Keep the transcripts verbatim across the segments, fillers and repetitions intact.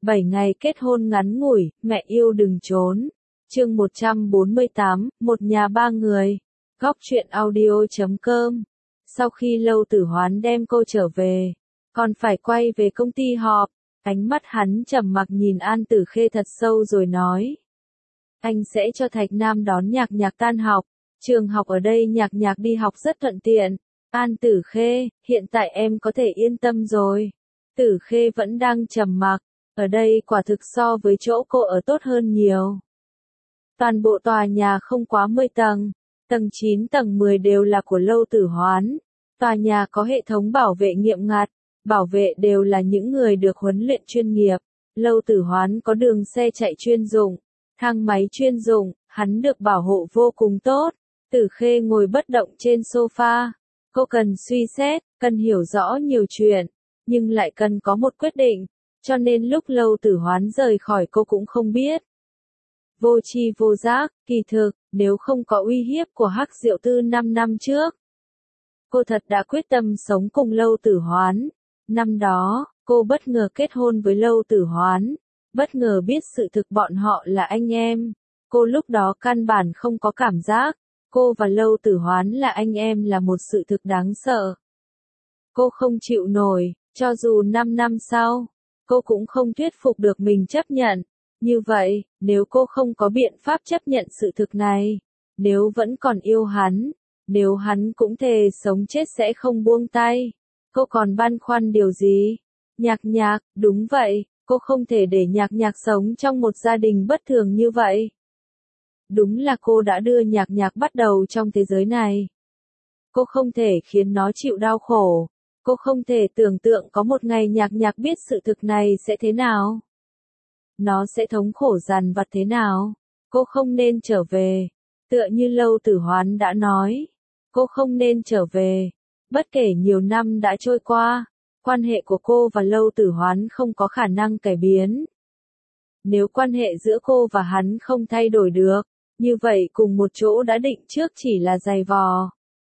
bảy ngày kết hôn ngắn ngủi, mẹ yêu đừng trốn. Chương một trăm bốn mươi tám, một nhà ba người. Góc truyện audio chấm com. Sau khi Lâu Tử Hoán đem cô trở về, còn phải quay về công ty họp, ánh mắt hắn trầm mặc nhìn An Tử Khê thật sâu rồi nói. Anh sẽ cho Thạch Nam đón Nhạc Nhạc tan học, trường học ở đây Nhạc Nhạc đi học rất thuận tiện. An Tử Khê, hiện tại em có thể yên tâm rồi. Tử Khê vẫn đang trầm mặc, ở đây quả thực so với chỗ cô ở tốt hơn nhiều. Toàn bộ tòa nhà không quá mười tầng, tầng chín tầng mười đều là của Lâu Tử Hoán. Tòa nhà có hệ thống bảo vệ nghiêm ngặt, bảo vệ đều là những người được huấn luyện chuyên nghiệp. Lâu Tử Hoán có đường xe chạy chuyên dụng, thang máy chuyên dụng, hắn được bảo hộ vô cùng tốt. Tử Khê ngồi bất động trên sofa, cô cần suy xét, cần hiểu rõ nhiều chuyện, nhưng lại cần có một quyết định, cho nên lúc Lâu Tử Hoán rời khỏi cô cũng không biết. Vô tri vô giác, kỳ thực, nếu không có uy hiếp của Hắc Diệu Tư năm năm trước, cô thật đã quyết tâm sống cùng Lâu Tử Hoán. Năm đó, cô bất ngờ kết hôn với Lâu Tử Hoán, bất ngờ biết sự thực bọn họ là anh em. Cô lúc đó căn bản không có cảm giác, cô và Lâu Tử Hoán là anh em là một sự thực đáng sợ. Cô không chịu nổi, cho dù năm năm sau, cô cũng không thuyết phục được mình chấp nhận. Như vậy, nếu cô không có biện pháp chấp nhận sự thực này, nếu vẫn còn yêu hắn, nếu hắn cũng thề sống chết sẽ không buông tay, cô còn băn khoăn điều gì? Nhạc Nhạc, đúng vậy, cô không thể để Nhạc Nhạc sống trong một gia đình bất thường như vậy. Đúng là cô đã đưa Nhạc Nhạc bắt đầu trong thế giới này. Cô không thể khiến nó chịu đau khổ. Cô không thể tưởng tượng có một ngày Nhạc Nhạc biết sự thực này sẽ thế nào. Nó sẽ thống khổ dằn vặt thế nào. Cô không nên trở về. Tựa như Lâu Tử Hoán đã nói. Cô không nên trở về. Bất kể nhiều năm đã trôi qua, quan hệ của cô và Lâu Tử Hoán không có khả năng cải biến. Nếu quan hệ giữa cô và hắn không thay đổi được, như vậy cùng một chỗ đã định trước chỉ là giày vò.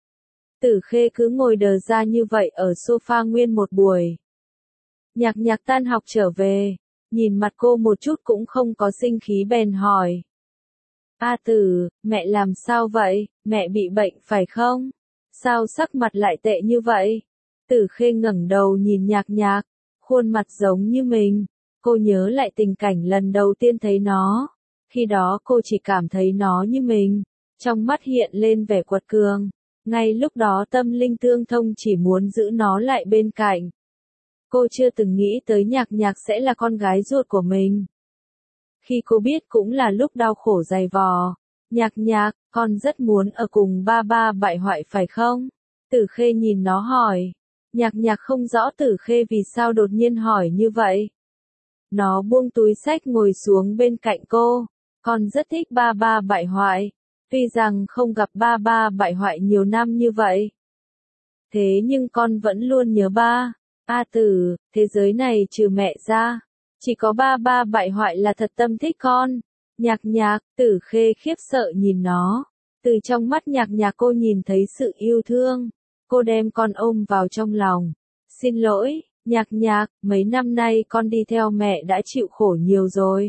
Tử Khê cứ ngồi đờ ra như vậy ở sofa nguyên một buổi. Nhạc Nhạc tan học trở về, nhìn mặt cô một chút cũng không có sinh khí bèn hỏi. A Tử, mẹ làm sao vậy, mẹ bị bệnh phải không? Sao sắc mặt lại tệ như vậy? Tử Khê ngẩng đầu nhìn Nhạc Nhạc, khuôn mặt giống như mình. Cô nhớ lại tình cảnh lần đầu tiên thấy nó. Khi đó cô chỉ cảm thấy nó như mình. Trong mắt hiện lên vẻ quật cường. Ngay lúc đó tâm linh tương thông chỉ muốn giữ nó lại bên cạnh. Cô chưa từng nghĩ tới Nhạc Nhạc sẽ là con gái ruột của mình. Khi cô biết cũng là lúc đau khổ dày vò. Nhạc Nhạc, con rất muốn ở cùng ba ba bại hoại phải không? Tử Khê nhìn nó hỏi. Nhạc Nhạc không rõ Tử Khê vì sao đột nhiên hỏi như vậy. Nó buông túi xách ngồi xuống bên cạnh cô. Con rất thích ba ba bại hoại. Tuy rằng không gặp ba ba bại hoại nhiều năm như vậy. Thế nhưng con vẫn luôn nhớ ba. A Tử, thế giới này trừ mẹ ra, chỉ có ba ba bại hoại là thật tâm thích con. Nhạc Nhạc, Tử Khê khiếp sợ nhìn nó. Từ trong mắt Nhạc Nhạc cô nhìn thấy sự yêu thương. Cô đem con ôm vào trong lòng. Xin lỗi, Nhạc Nhạc, mấy năm nay con đi theo mẹ đã chịu khổ nhiều rồi.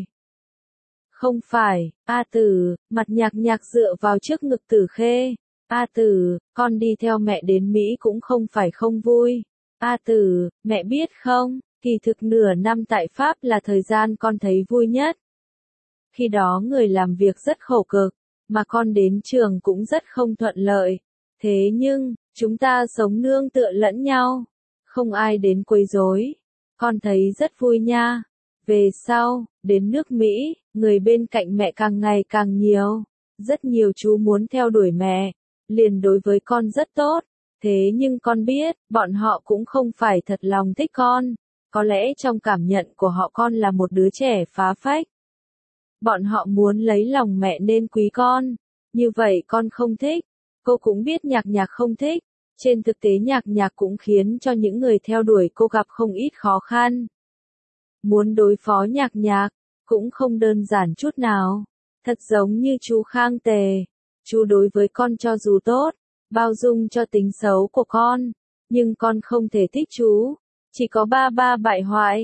Không phải, A Tử, mặt Nhạc Nhạc dựa vào trước ngực Tử Khê. A Tử, con đi theo mẹ đến Mỹ cũng không phải không vui. A Tử, mẹ biết không, kỳ thực nửa năm tại Pháp là thời gian con thấy vui nhất. Khi đó người làm việc rất khổ cực, mà con đến trường cũng rất không thuận lợi. Thế nhưng, chúng ta sống nương tựa lẫn nhau, không ai đến quấy rối. Con thấy rất vui nha. Về sau, đến nước Mỹ, người bên cạnh mẹ càng ngày càng nhiều. Rất nhiều chú muốn theo đuổi mẹ, liền đối với con rất tốt. Thế nhưng con biết, bọn họ cũng không phải thật lòng thích con. Có lẽ trong cảm nhận của họ con là một đứa trẻ phá phách. Bọn họ muốn lấy lòng mẹ nên quý con. Như vậy con không thích. Cô cũng biết Nhạc Nhạc không thích. Trên thực tế Nhạc Nhạc cũng khiến cho những người theo đuổi cô gặp không ít khó khăn. Muốn đối phó Nhạc Nhạc, cũng không đơn giản chút nào. Thật giống như chú Khang Tề. Chú đối với con cho dù tốt, bao dung cho tính xấu của con, nhưng con không thể thích chú. Chỉ có ba ba bại hoại.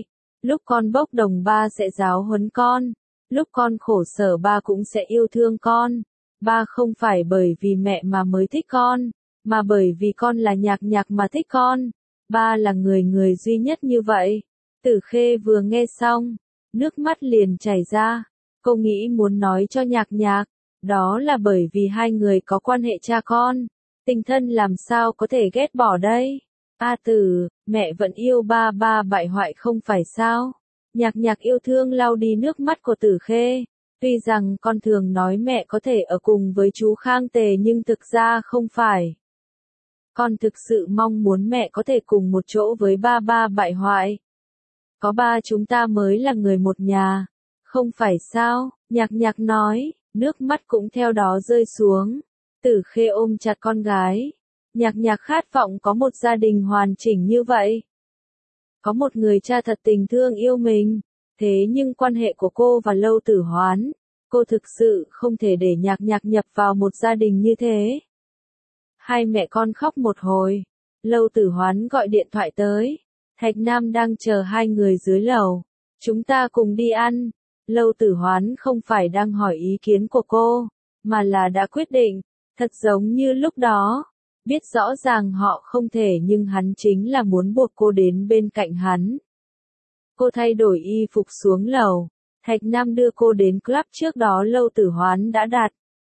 Lúc con bốc đồng ba sẽ giáo huấn con. Lúc con khổ sở ba cũng sẽ yêu thương con. Ba không phải bởi vì mẹ mà mới thích con, mà bởi vì con là Nhạc Nhạc mà thích con. Ba là người người duy nhất như vậy. Tử Khê vừa nghe xong, nước mắt liền chảy ra. Cô nghĩ muốn nói cho Nhạc Nhạc, đó là bởi vì hai người có quan hệ cha con. Tình thân làm sao có thể ghét bỏ đây? A Tử, mẹ vẫn yêu ba ba bại hoại không phải sao? Nhạc Nhạc yêu thương lau đi nước mắt của Tử Khê. Tuy rằng con thường nói mẹ có thể ở cùng với chú Khang Tề nhưng thực ra không phải. Con thực sự mong muốn mẹ có thể cùng một chỗ với ba ba bại hoại. Có ba chúng ta mới là người một nhà. Không phải sao? Nhạc Nhạc nói, nước mắt cũng theo đó rơi xuống. Tử Khê ôm chặt con gái. Nhạc Nhạc khát vọng có một gia đình hoàn chỉnh như vậy. Có một người cha thật tình thương yêu mình. Thế nhưng quan hệ của cô và Lâu Tử Hoán, cô thực sự không thể để Nhạc Nhạc nhập vào một gia đình như thế. Hai mẹ con khóc một hồi. Lâu Tử Hoán gọi điện thoại tới. Thạch Nam đang chờ hai người dưới lầu. Chúng ta cùng đi ăn. Lâu Tử Hoán không phải đang hỏi ý kiến của cô, mà là đã quyết định. Thật giống như lúc đó. Biết rõ ràng họ không thể nhưng hắn chính là muốn buộc cô đến bên cạnh hắn. Cô thay đổi y phục xuống lầu. Thạch Nam đưa cô đến club trước đó Lâu Tử Hoán đã đặt.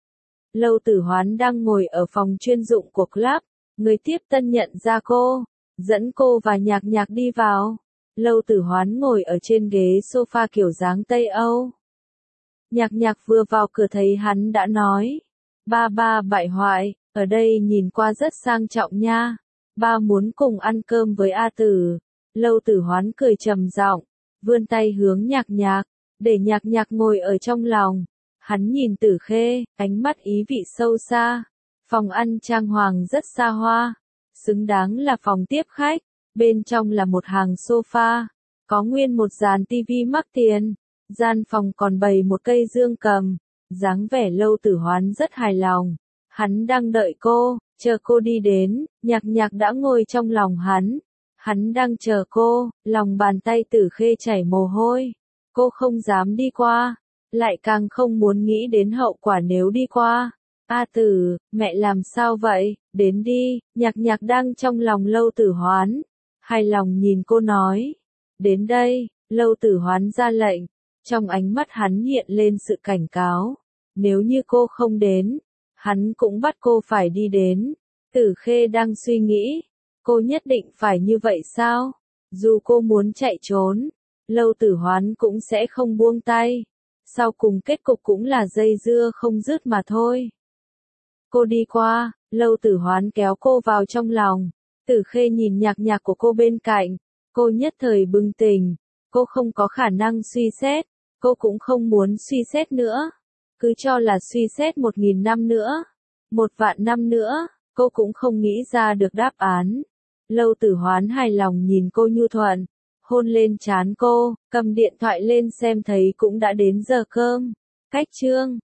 Lâu Tử Hoán đang ngồi ở phòng chuyên dụng của club. Người tiếp tân nhận ra cô, dẫn cô và Nhạc Nhạc đi vào. Lâu Tử Hoán ngồi ở trên ghế sofa kiểu dáng Tây Âu. Nhạc Nhạc vừa vào cửa thấy hắn đã nói. Ba ba bại hoại, ở đây nhìn qua rất sang trọng nha. Ba muốn cùng ăn cơm với A Tử. Lâu Tử Hoán cười trầm giọng, vươn tay hướng Nhạc Nhạc, để Nhạc Nhạc ngồi ở trong lòng. Hắn nhìn Tử Khê, ánh mắt ý vị sâu xa. Phòng ăn trang hoàng rất xa hoa, xứng đáng là phòng tiếp khách. Bên trong là một hàng sofa, có nguyên một dàn tivi mắc tiền. Gian phòng còn bày một cây dương cầm, dáng vẻ Lâu Tử Hoán rất hài lòng. Hắn đang đợi cô, chờ cô đi đến, Nhạc Nhạc đã ngồi trong lòng hắn. Hắn đang chờ cô, lòng bàn tay Tử Khê chảy mồ hôi. Cô không dám đi qua, lại càng không muốn nghĩ đến hậu quả nếu đi qua. A Tử, mẹ làm sao vậy, đến đi. Nhạc Nhạc đang trong lòng Lâu Tử Hoán. Hài lòng nhìn cô nói. Đến đây, Lâu Tử Hoán ra lệnh. Trong ánh mắt hắn hiện lên sự cảnh cáo. Nếu như cô không đến, hắn cũng bắt cô phải đi đến. Tử Khê đang suy nghĩ. Cô nhất định phải như vậy sao? Dù cô muốn chạy trốn, Lâu Tử Hoán cũng sẽ không buông tay. Sau cùng kết cục cũng là dây dưa không dứt mà thôi. Cô đi qua, Lâu Tử Hoán kéo cô vào trong lòng. Tử Khê nhìn Nhạc Nhạc của cô bên cạnh. Cô nhất thời bừng tỉnh. Cô không có khả năng suy xét. Cô cũng không muốn suy xét nữa. Cứ cho là suy xét một nghìn năm nữa. Một vạn năm nữa. Cô cũng không nghĩ ra được đáp án. Lâu Tử Hoán hài lòng nhìn cô nhu thuận. Hôn lên trán cô. Cầm điện thoại lên xem thấy cũng đã đến giờ cơm. Cách chương